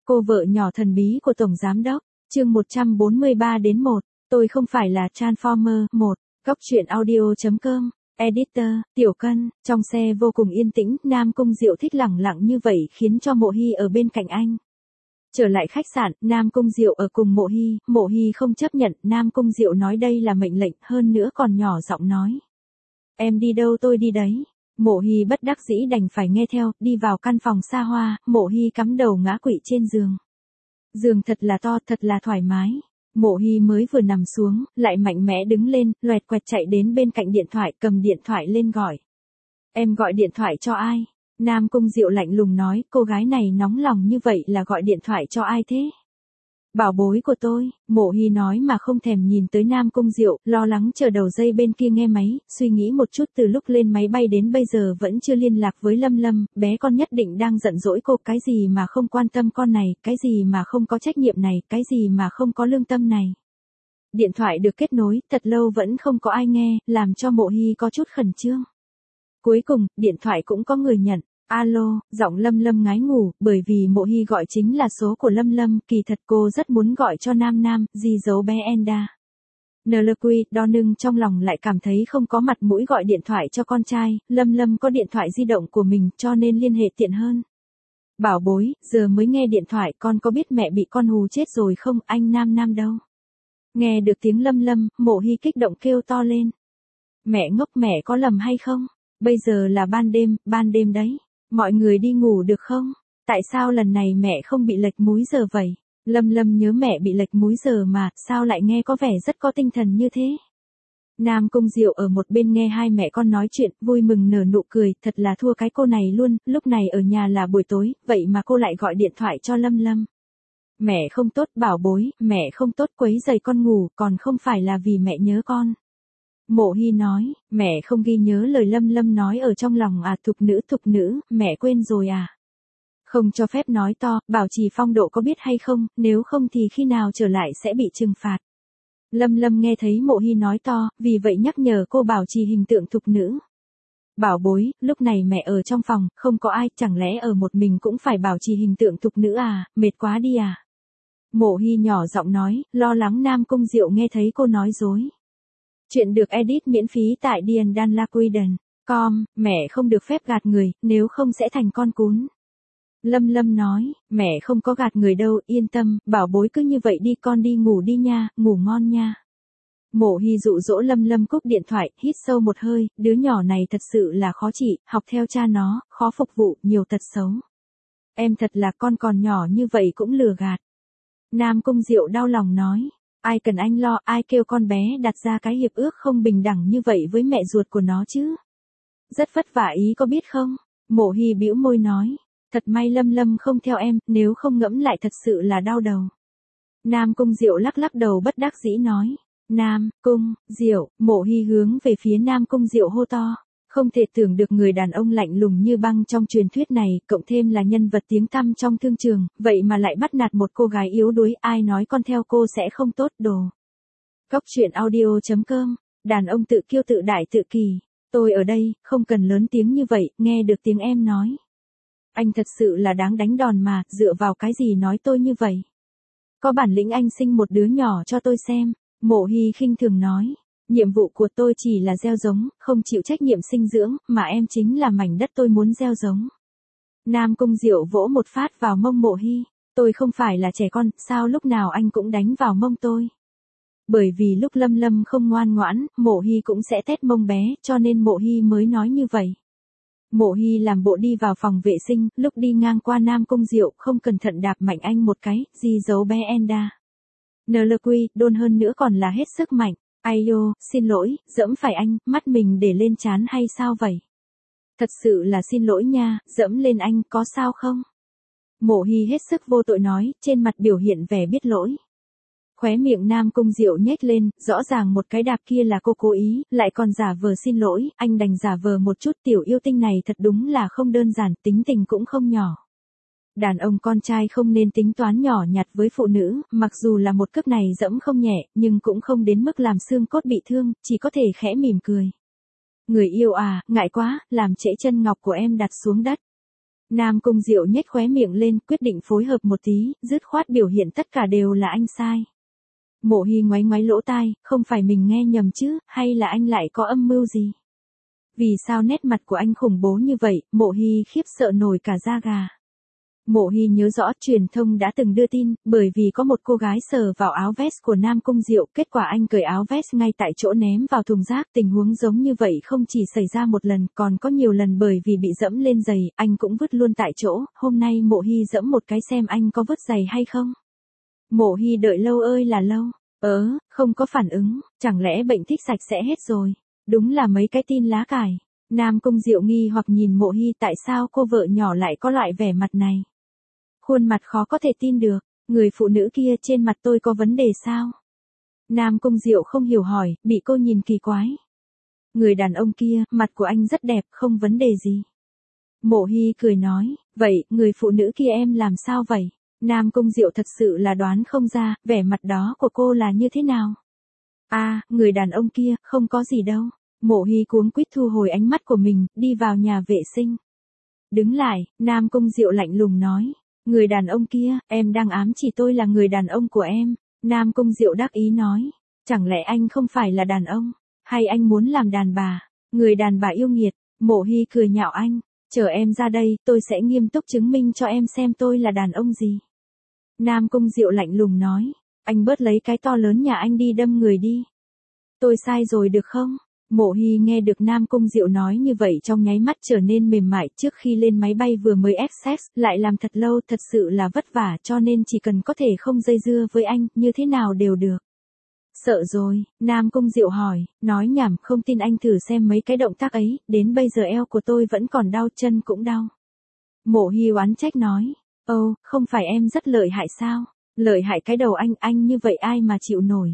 Cô vợ nhỏ thần bí của Tổng Giám Đốc, chương 143-1, tôi không phải là Transformer, 1, Góc truyện audio.com, Editor, Tiểu Cân, trong xe vô cùng yên tĩnh, Nam Cung Diệu thích lẳng lặng như vậy khiến cho Mộ Hy ở bên cạnh anh. Trở lại khách sạn, Nam Cung Diệu ở cùng Mộ Hy không chấp nhận, Nam Cung Diệu nói đây là mệnh lệnh, hơn nữa còn nhỏ giọng nói. Em đi đâu tôi đi đấy. Mộ Hy bất đắc dĩ đành phải nghe theo, đi vào căn phòng xa hoa, Mộ Hy cắm đầu ngã quỵ trên giường. Giường thật là to, thật là thoải mái. Mộ Hy mới vừa nằm xuống, lại mạnh mẽ đứng lên, loẹt quẹt chạy đến bên cạnh điện thoại, cầm điện thoại lên gọi. Em gọi điện thoại cho ai? Nam Cung Diệu lạnh lùng nói, cô gái này nóng lòng như vậy là gọi điện thoại cho ai thế? Bảo bối của tôi, Mộ Hy nói mà không thèm nhìn tới Nam Cung Diệu, lo lắng chờ đầu dây bên kia nghe máy, suy nghĩ một chút từ lúc lên máy bay đến bây giờ vẫn chưa liên lạc với Lâm Lâm, bé con nhất định đang giận dỗi cô, cái gì mà không quan tâm con này, cái gì mà không có trách nhiệm này, cái gì mà không có lương tâm này. Điện thoại được kết nối, thật lâu vẫn không có ai nghe, làm cho Mộ Hy có chút khẩn trương. Cuối cùng, điện thoại cũng có người nhận. Alo, giọng Lâm Lâm ngái ngủ, bởi vì Mộ Hy gọi chính là số của Lâm Lâm, kỳ thật cô rất muốn gọi cho Nam, gì giấu bé Enda. NLQ, đo nưng trong lòng lại cảm thấy không có mặt mũi gọi điện thoại cho con trai, Lâm Lâm có điện thoại di động của mình cho nên liên hệ tiện hơn. Bảo bối, giờ mới nghe điện thoại, con có biết mẹ bị con hù chết rồi không, anh Nam đâu. Nghe được tiếng Lâm Lâm, Mộ Hy kích động kêu to lên. Mẹ ngốc, mẹ có lầm hay không? Bây giờ là ban đêm đấy. Mọi người đi ngủ được không? Tại sao lần này mẹ không bị lệch múi giờ vậy? Lâm Lâm nhớ mẹ bị lệch múi giờ mà, sao lại nghe có vẻ rất có tinh thần như thế? Nam Cung Diệu ở một bên nghe hai mẹ con nói chuyện, vui mừng nở nụ cười, thật là thua cái cô này luôn, lúc này ở nhà là buổi tối, vậy mà cô lại gọi điện thoại cho Lâm Lâm. Mẹ không tốt bảo bối, mẹ không tốt quấy rầy con ngủ, còn không phải là vì mẹ nhớ con. Mộ Hy nói, mẹ không ghi nhớ lời Lâm Lâm nói ở trong lòng à, thục nữ, mẹ quên rồi à. Không cho phép nói to, bảo trì phong độ có biết hay không, nếu không thì khi nào trở lại sẽ bị trừng phạt. Lâm Lâm nghe thấy Mộ Hy nói to, vì vậy nhắc nhở cô bảo trì hình tượng thục nữ. Bảo bối, lúc này mẹ ở trong phòng, không có ai, chẳng lẽ ở một mình cũng phải bảo trì hình tượng thục nữ à, mệt quá đi à. Mộ Hy nhỏ giọng nói, lo lắng Nam Cung Diệu nghe thấy cô nói dối. Chuyện được edit miễn phí tại diandanlaquiden.com, mẹ không được phép gạt người, nếu không sẽ thành con cún. Lâm Lâm nói, mẹ không có gạt người đâu, yên tâm, bảo bối cứ như vậy đi, con đi ngủ đi nha, ngủ ngon nha. Mộ Hy dụ dỗ Lâm Lâm cúp điện thoại, hít sâu một hơi, đứa nhỏ này thật sự là khó trị, học theo cha nó, khó phục vụ, nhiều tật xấu. Em thật là con còn nhỏ như vậy cũng lừa gạt. Nam Cung Diệu đau lòng nói. Ai cần anh lo, ai kêu con bé đặt ra cái hiệp ước không bình đẳng như vậy với mẹ ruột của nó chứ. Rất vất vả ý có biết không? Mộ Hy bĩu môi nói. Thật may Lâm Lâm không theo em, nếu không ngẫm lại thật sự là đau đầu. Nam Cung Diệu lắc đầu bất đắc dĩ nói. Nam Cung Diệu, Mộ Hy hướng về phía Nam Cung Diệu hô to. Không thể tưởng được người đàn ông lạnh lùng như băng trong truyền thuyết này, cộng thêm là nhân vật tiếng tăm trong thương trường, vậy mà lại bắt nạt một cô gái yếu đuối, ai nói con theo cô sẽ không tốt đồ. Góc truyện audio.com, đàn ông tự kiêu tự đại tự kỳ, tôi ở đây, không cần lớn tiếng như vậy, nghe được tiếng em nói. Anh thật sự là đáng đánh đòn mà, dựa vào cái gì nói tôi như vậy? Có bản lĩnh anh sinh một đứa nhỏ cho tôi xem, Mộ Hy khinh thường nói. Nhiệm vụ của tôi chỉ là gieo giống, không chịu trách nhiệm sinh dưỡng, mà em chính là mảnh đất tôi muốn gieo giống. Nam Cung Diệu vỗ một phát vào mông Mộ Hy, tôi không phải là trẻ con, sao lúc nào anh cũng đánh vào mông tôi. Bởi vì lúc Lâm Lâm không ngoan ngoãn, Mộ Hy cũng sẽ tét mông bé, cho nên Mộ Hy mới nói như vậy. Mộ Hy làm bộ đi vào phòng vệ sinh, lúc đi ngang qua Nam Cung Diệu, không cẩn thận đạp mạnh anh một cái, gì giấu bé Enda. NLQ, đôn hơn nữa còn là hết sức mạnh. Ayo, xin lỗi, dẫm phải anh, mắt mình để lên trán hay sao vậy? Thật sự là xin lỗi nha, dẫm lên anh, có sao không? Mộ Hy hết sức vô tội nói, trên mặt biểu hiện vẻ biết lỗi. Khóe miệng Nam Cung Diệu nhếch lên, rõ ràng một cái đạp kia là cô cố ý, lại còn giả vờ xin lỗi, anh đành giả vờ một chút, tiểu yêu tinh này thật đúng là không đơn giản, tính tình cũng không nhỏ. Đàn ông con trai không nên tính toán nhỏ nhặt với phụ nữ, mặc dù là một cước này dẫm không nhẹ, nhưng cũng không đến mức làm xương cốt bị thương, chỉ có thể khẽ mỉm cười. Người yêu à, ngại quá, làm trễ chân ngọc của em đặt xuống đất. Nam Cung Diệu nhếch khóe miệng lên, quyết định phối hợp một tí, dứt khoát biểu hiện tất cả đều là anh sai. Mộ Hy ngoáy ngoáy lỗ tai, không phải mình nghe nhầm chứ, hay là anh lại có âm mưu gì? Vì sao nét mặt của anh khủng bố như vậy, Mộ Hy khiếp sợ nổi cả da gà. Mộ Hy nhớ rõ truyền thông đã từng đưa tin, bởi vì có một cô gái sờ vào áo vest của Nam Cung Diệu, kết quả anh cởi áo vest ngay tại chỗ ném vào thùng rác. Tình huống giống như vậy không chỉ xảy ra một lần, còn có nhiều lần bởi vì bị dẫm lên giày, anh cũng vứt luôn tại chỗ. Hôm nay Mộ Hy dẫm một cái xem anh có vứt giày hay không. Mộ Hy đợi lâu ơi là lâu, không có phản ứng, chẳng lẽ bệnh thích sạch sẽ hết rồi. Đúng là mấy cái tin lá cải. Nam Cung Diệu nghi hoặc nhìn Mộ Hy, tại sao cô vợ nhỏ lại có loại vẻ mặt này. Khuôn mặt khó có thể tin được, người phụ nữ kia trên mặt tôi có vấn đề sao? Nam Cung Diệu không hiểu hỏi, bị cô nhìn kỳ quái. Người đàn ông kia, mặt của anh rất đẹp, không vấn đề gì. Mộ Hy cười nói, vậy, người phụ nữ kia em làm sao vậy? Nam Cung Diệu thật sự là đoán không ra, vẻ mặt đó của cô là như thế nào? Người đàn ông kia, không có gì đâu. Mộ Hy cuống quýt thu hồi ánh mắt của mình, đi vào nhà vệ sinh. Đứng lại, Nam Cung Diệu lạnh lùng nói. Người đàn ông kia, em đang ám chỉ tôi là người đàn ông của em. Nam Cung Diệu đắc ý nói. Chẳng lẽ anh không phải là đàn ông? Hay anh muốn làm đàn bà? Người đàn bà yêu nghiệt. Mộ Hy cười nhạo anh. Chờ em ra đây, tôi sẽ nghiêm túc chứng minh cho em xem tôi là đàn ông gì. Nam Cung Diệu lạnh lùng nói. Anh bớt lấy cái to lớn nhà anh đi đâm người đi. Tôi sai rồi được không? Mộ Hy nghe được Nam Cung Diệu nói như vậy trong nháy mắt trở nên mềm mại. Trước khi lên máy bay vừa mới access, lại làm thật lâu, thật sự là vất vả, cho nên chỉ cần có thể không dây dưa với anh, như thế nào đều được. Sợ rồi, Nam Cung Diệu hỏi, nói nhảm, không tin anh thử xem mấy cái động tác ấy, đến bây giờ eo của tôi vẫn còn đau, chân cũng đau. Mộ Hy oán trách nói, không phải em rất lợi hại sao? Lợi hại cái đầu anh như vậy ai mà chịu nổi.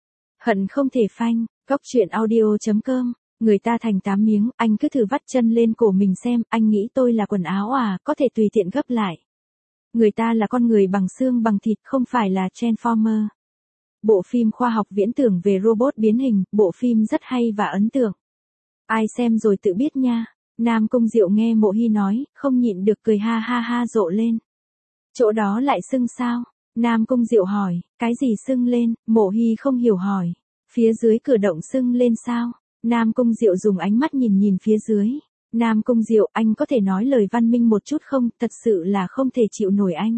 Hận không thể phanh. Góc truyện audio.com, người ta thành 8 miếng, anh cứ thử vắt chân lên cổ mình xem, anh nghĩ tôi là quần áo có thể tùy tiện gấp lại. Người ta là con người bằng xương bằng thịt, không phải là Transformer. Bộ phim khoa học viễn tưởng về robot biến hình, bộ phim rất hay và ấn tượng. Ai xem rồi tự biết nha. Nam Cung Diệu nghe Mộ Hy nói, không nhịn được cười ha ha ha rộ lên. Chỗ đó lại sưng sao? Nam Cung Diệu hỏi, cái gì sưng lên? Mộ Hy không hiểu hỏi. Phía dưới cửa động sưng lên sao? Nam Cung Diệu dùng ánh mắt nhìn phía dưới. Nam Cung Diệu, anh có thể nói lời văn minh một chút không? Thật sự là không thể chịu nổi anh.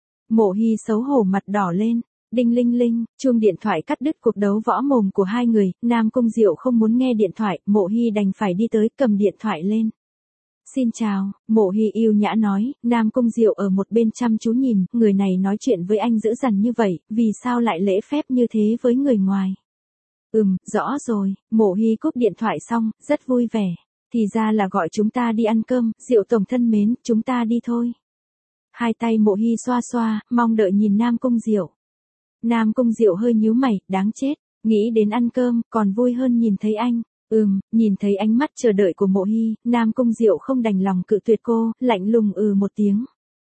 Mộ Hy xấu hổ mặt đỏ lên. Đinh linh linh, chuông điện thoại cắt đứt cuộc đấu võ mồm của hai người. Nam Cung Diệu không muốn nghe điện thoại, Mộ Hy đành phải đi tới cầm điện thoại lên. Xin chào, Mộ Hy yêu nhã nói. Nam Cung Diệu ở một bên chăm chú nhìn, người này nói chuyện với anh dữ dằn như vậy, vì sao lại lễ phép như thế với người ngoài? Rõ rồi, Mộ Hy cúp điện thoại xong, rất vui vẻ. Thì ra là gọi chúng ta đi ăn cơm, Diệu tổng thân mến, chúng ta đi thôi. Hai tay Mộ Hy xoa xoa, mong đợi nhìn Nam Cung Diệu. Nam Cung Diệu hơi nhíu mày, đáng chết, nghĩ đến ăn cơm, còn vui hơn nhìn thấy anh. Nhìn thấy ánh mắt chờ đợi của Mộ Hy, Nam Cung Diệu không đành lòng cự tuyệt cô, lạnh lùng một tiếng.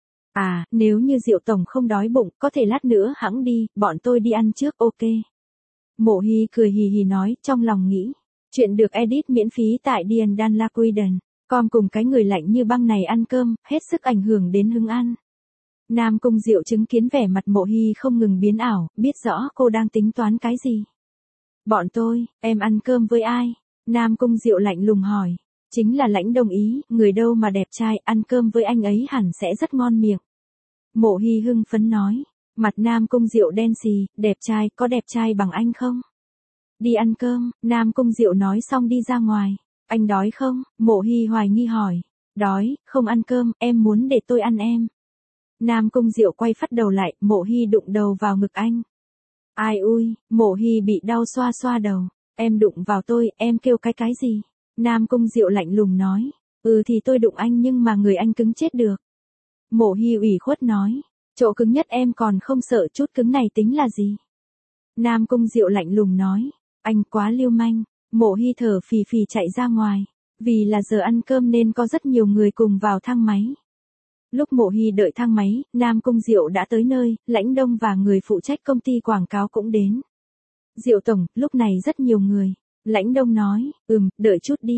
Nếu như Diệu tổng không đói bụng, có thể lát nữa hẵng đi, bọn tôi đi ăn trước, ok. Mộ Hy cười hì hì nói, trong lòng nghĩ. Chuyện được edit miễn phí tại diandanlaquiden.com cùng cái người lạnh như băng này ăn cơm, hết sức ảnh hưởng đến hứng ăn. Nam Cung Diệu chứng kiến vẻ mặt Mộ Hy không ngừng biến ảo, biết rõ cô đang tính toán cái gì. Bọn tôi, em ăn cơm với ai? Nam Cung Diệu lạnh lùng hỏi. Chính là Lãnh Đông Ý, người đâu mà đẹp trai, ăn cơm với anh ấy hẳn sẽ rất ngon miệng. Mộ Hy hưng phấn nói. Mặt Nam Cung Diệu đen xì, đẹp trai, có đẹp trai bằng anh không? Đi ăn cơm, Nam Cung Diệu nói xong đi ra ngoài. Anh đói không? Mộ Hy hoài nghi hỏi. Đói, không ăn cơm, em muốn để tôi ăn em. Nam Cung Diệu quay phắt đầu lại, Mộ Hy đụng đầu vào ngực anh. Ai ui, Mộ Hy bị đau xoa xoa đầu. Em đụng vào tôi, em kêu cái gì? Nam Cung Diệu lạnh lùng nói. Thì tôi đụng anh nhưng mà người anh cứng chết được. Mộ Hy ủy khuất nói. Chỗ cứng nhất em còn không sợ, chút cứng này tính là gì? Nam Cung Diệu lạnh lùng nói. Anh quá lưu manh. Mộ Hy thở phì phì chạy ra ngoài. Vì là giờ ăn cơm nên có rất nhiều người cùng vào thang máy. Lúc Mộ Hy đợi thang máy, Nam Cung Diệu đã tới nơi, Lãnh Đông và người phụ trách công ty quảng cáo cũng đến. Diệu tổng, lúc này rất nhiều người. Lãnh Đông nói, đợi chút đi.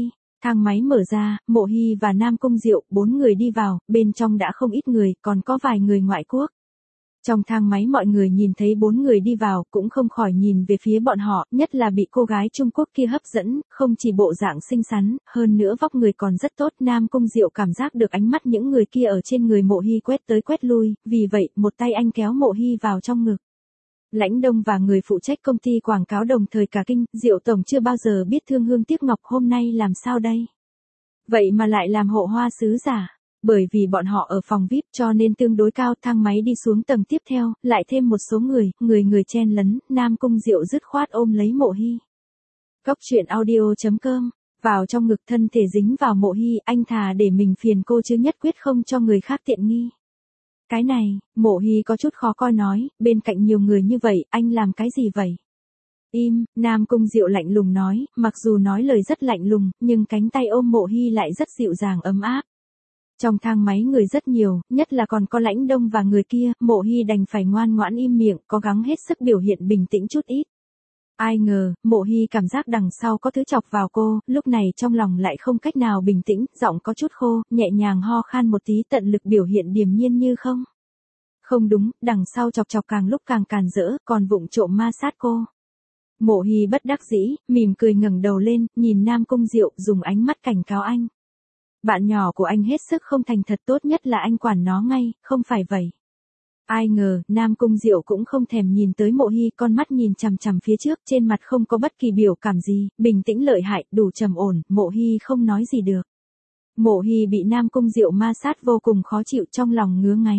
Thang máy mở ra, Mộ Hy và Nam Cung Diệu, 4 người đi vào, bên trong đã không ít người, còn có vài người ngoại quốc. Trong thang máy mọi người nhìn thấy 4 người đi vào, cũng không khỏi nhìn về phía bọn họ, nhất là bị cô gái Trung Quốc kia hấp dẫn, không chỉ bộ dạng xinh xắn, hơn nữa vóc người còn rất tốt. Nam Cung Diệu cảm giác được ánh mắt những người kia ở trên người Mộ Hy quét tới quét lui, vì vậy, một tay anh kéo Mộ Hy vào trong ngực. Lãnh Đông và người phụ trách công ty quảng cáo đồng thời cả kinh, Diệu tổng chưa bao giờ biết thương hương tiếc ngọc, hôm nay làm sao đây? Vậy mà lại làm hộ hoa sứ giả. Bởi vì bọn họ ở phòng VIP cho nên tương đối cao, thang máy đi xuống tầng tiếp theo, lại thêm một số người chen lấn, Nam Cung Diệu dứt khoát ôm lấy Mộ Hy. Góc truyện audio.com, vào trong ngực thân thể dính vào Mộ Hy, anh thà để mình phiền cô chứ nhất quyết không cho người khác tiện nghi. Cái này, Mộ Hy có chút khó coi nói, bên cạnh nhiều người như vậy, anh làm cái gì vậy? Im, Nam Cung Diệu lạnh lùng nói, mặc dù nói lời rất lạnh lùng, nhưng cánh tay ôm Mộ Hy lại rất dịu dàng ấm áp. Trong thang máy người rất nhiều, nhất là còn có Lãnh Đông và người kia, Mộ Hy đành phải ngoan ngoãn im miệng, cố gắng hết sức biểu hiện bình tĩnh chút ít. Ai ngờ, Mộ Hy cảm giác đằng sau có thứ chọc vào cô, lúc này trong lòng lại không cách nào bình tĩnh, giọng có chút khô, nhẹ nhàng ho khan một tí, tận lực biểu hiện điềm nhiên như không. Không đúng, đằng sau chọc càng lúc càng càn rỡ, còn vụng trộm ma sát cô. Mộ Hy bất đắc dĩ, mỉm cười ngẩng đầu lên, nhìn Nam Cung Diệu, dùng ánh mắt cảnh cáo anh. Bạn nhỏ của anh hết sức không thành thật, tốt nhất là anh quản nó ngay, không phải vậy. Ai ngờ, Nam Cung Diệu cũng không thèm nhìn tới Mộ Hy, con mắt nhìn chằm chằm phía trước, trên mặt không có bất kỳ biểu cảm gì, bình tĩnh lợi hại, đủ trầm ổn, Mộ Hy không nói gì được. Mộ Hy bị Nam Cung Diệu ma sát vô cùng khó chịu, trong lòng ngứa ngáy.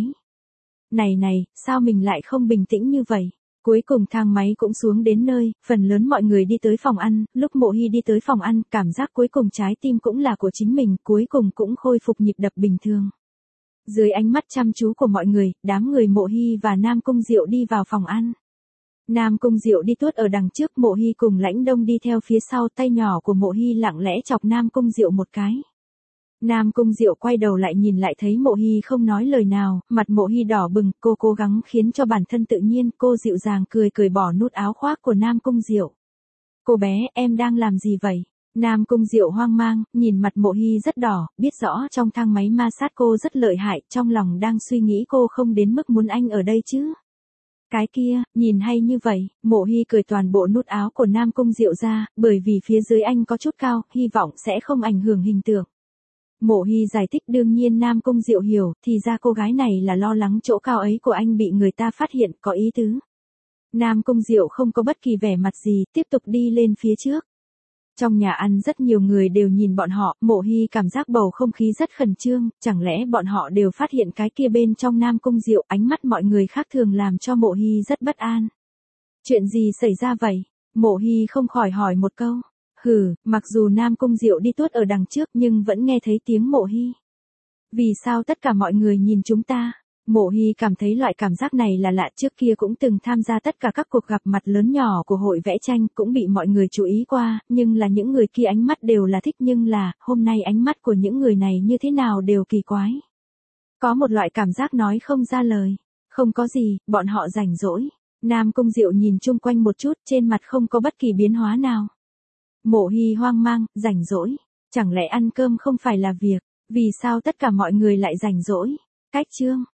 Này, sao mình lại không bình tĩnh như vậy? Cuối cùng thang máy cũng xuống đến nơi, phần lớn mọi người đi tới phòng ăn, lúc Mộ Hy đi tới phòng ăn, cảm giác cuối cùng trái tim cũng là của chính mình, cuối cùng cũng khôi phục nhịp đập bình thường. Dưới ánh mắt chăm chú của mọi người, đám người Mộ Hy và Nam Cung Diệu đi vào phòng ăn. Nam Cung Diệu đi tuốt ở đằng trước, Mộ Hy cùng Lãnh Đông đi theo phía sau, tay nhỏ của Mộ Hy lặng lẽ chọc Nam Cung Diệu một cái. Nam Cung Diệu quay đầu lại nhìn lại thấy Mộ Hy không nói lời nào, mặt Mộ Hy đỏ bừng, cô cố gắng khiến cho bản thân tự nhiên, cô dịu dàng cười bỏ nút áo khoác của Nam Cung Diệu. Cô bé, em đang làm gì vậy? Nam Cung Diệu hoang mang, nhìn mặt Mộ Hy rất đỏ, biết rõ trong thang máy ma sát cô rất lợi hại, trong lòng đang suy nghĩ cô không đến mức muốn anh ở đây chứ. Cái kia, nhìn hay như vậy, Mộ Hy cởi toàn bộ nút áo của Nam Cung Diệu ra, bởi vì phía dưới anh có chút cao, hy vọng sẽ không ảnh hưởng hình tượng. Mộ Hy giải thích, đương nhiên Nam Cung Diệu hiểu, thì ra cô gái này là lo lắng chỗ cao ấy của anh bị người ta phát hiện, có ý tứ. Nam Cung Diệu không có bất kỳ vẻ mặt gì, tiếp tục đi lên phía trước. Trong nhà ăn rất nhiều người đều nhìn bọn họ, Mộ Hy cảm giác bầu không khí rất khẩn trương, chẳng lẽ bọn họ đều phát hiện cái kia bên trong Nam Cung Diệu, ánh mắt mọi người khác thường làm cho Mộ Hy rất bất an. Chuyện gì xảy ra vậy? Mộ Hy không khỏi hỏi một câu. Mặc dù Nam Cung Diệu đi tuốt ở đằng trước nhưng vẫn nghe thấy tiếng Mộ Hy. Vì sao tất cả mọi người nhìn chúng ta? Mộ Hy cảm thấy loại cảm giác này là lạ, trước kia cũng từng tham gia tất cả các cuộc gặp mặt lớn nhỏ của hội vẽ tranh, cũng bị mọi người chú ý qua, nhưng là những người kia ánh mắt đều là thích, nhưng là, hôm nay ánh mắt của những người này như thế nào đều kỳ quái. Có một loại cảm giác nói không ra lời. Không có gì, bọn họ rảnh rỗi. Nam Cung Diệu nhìn chung quanh một chút, trên mặt không có bất kỳ biến hóa nào. Mộ Hy hoang mang, rảnh rỗi. Chẳng lẽ ăn cơm không phải là việc? Vì sao tất cả mọi người lại rảnh rỗi? Cách chương.